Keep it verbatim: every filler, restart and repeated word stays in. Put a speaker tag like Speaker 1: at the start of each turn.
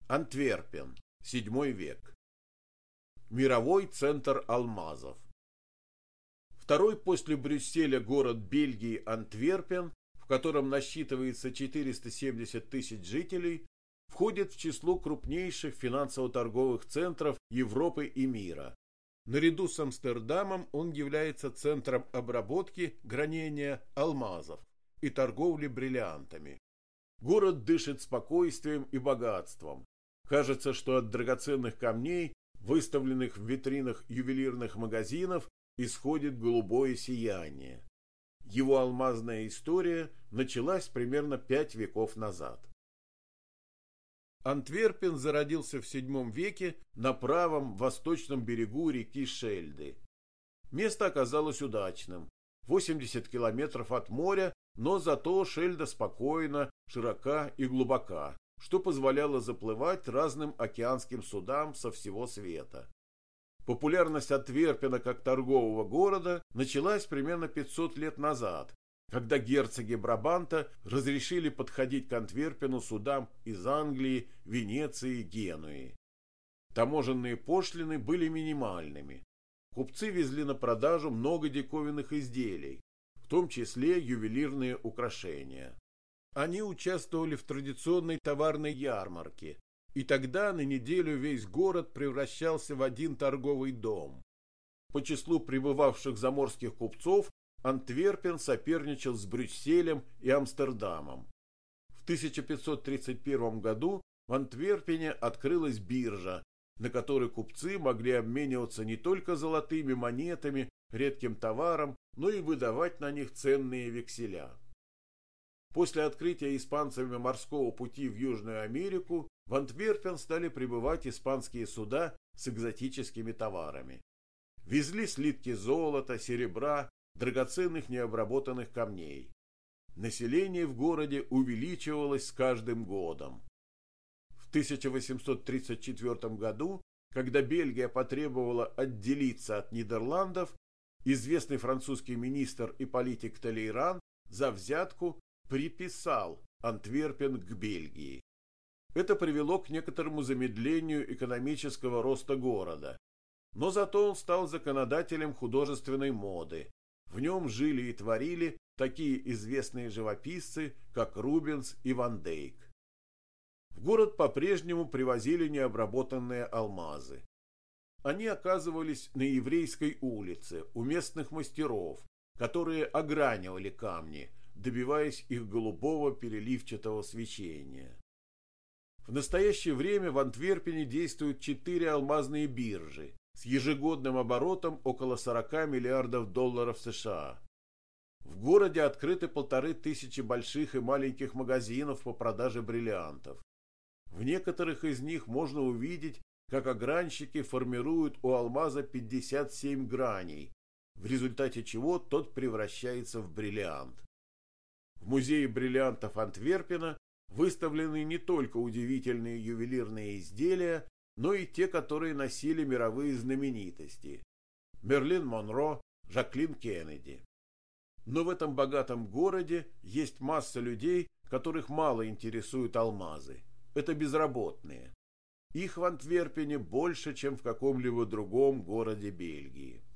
Speaker 1: Антверпен, седьмой век. Мировой центр алмазов. Второй после Брюсселя город Бельгии Антверпен, в котором насчитывается четыреста семьдесят тысяч жителей, входит в число крупнейших финансово-торговых центров Европы и мира. Наряду с Амстердамом он является центром обработки, гранения алмазов и торговли бриллиантами. Город дышит спокойствием и богатством. Кажется, что от драгоценных камней, выставленных в витринах ювелирных магазинов, исходит голубое сияние. Его алмазная история началась примерно пять веков назад. Антверпен зародился в седьмом веке на правом восточном берегу реки Шельды. Место оказалось удачным. восемьдесят километров от моря, но зато Шельда спокойна, широка и глубока, что позволяло заплывать разным океанским судам со всего света. Популярность Антверпена как торгового города началась примерно пятьсот лет назад, когда герцоги Брабанта разрешили подходить к Антверпену судам из Англии, Венеции, Генуи. Таможенные пошлины были минимальными. Купцы везли на продажу много диковинных изделий, в том числе ювелирные украшения. Они участвовали в традиционной товарной ярмарке, и тогда на неделю весь город превращался в один торговый дом. По числу прибывавших заморских купцов Антверпен соперничал с Брюсселем и Амстердамом. В тысяча пятьсот тридцать первом году в Антверпене открылась биржа, на которой купцы могли обмениваться не только золотыми монетами, редким товаром, но и выдавать на них ценные векселя. После открытия испанцами морского пути в Южную Америку в Антверпен стали прибывать испанские суда с экзотическими товарами. Везли слитки золота, серебра, драгоценных необработанных камней. Население в городе увеличивалось с каждым годом. В тысяча восемьсот тридцать четвёртом году, когда Бельгия потребовала отделиться от Нидерландов, известный французский министр и политик Толейран за взятку приписал Антверпен к Бельгии. Это привело к некоторому замедлению экономического роста города, но зато он стал законодателем художественной моды. В нем жили и творили такие известные живописцы, как Рубенс и Ван Дейк. В город по-прежнему привозили необработанные алмазы. Они оказывались на Еврейской улице у местных мастеров, которые огранивали камни, добиваясь их голубого переливчатого свечения. В настоящее время в Антверпене действуют четыре алмазные биржи с ежегодным оборотом около сорока миллиардов долларов США. В городе открыты полторы тысячи больших и маленьких магазинов по продаже бриллиантов. В некоторых из них можно увидеть, как огранщики формируют у алмаза пятьдесят семь граней, в результате чего тот превращается в бриллиант. В музее бриллиантов Антверпена выставлены не только удивительные ювелирные изделия, но и те, которые носили мировые знаменитости – Мерлин Монро, Жаклин Кеннеди. Но в этом богатом городе есть масса людей, которых мало интересуют алмазы. Это безработные. Их в Антверпене больше, чем в каком-либо другом городе Бельгии.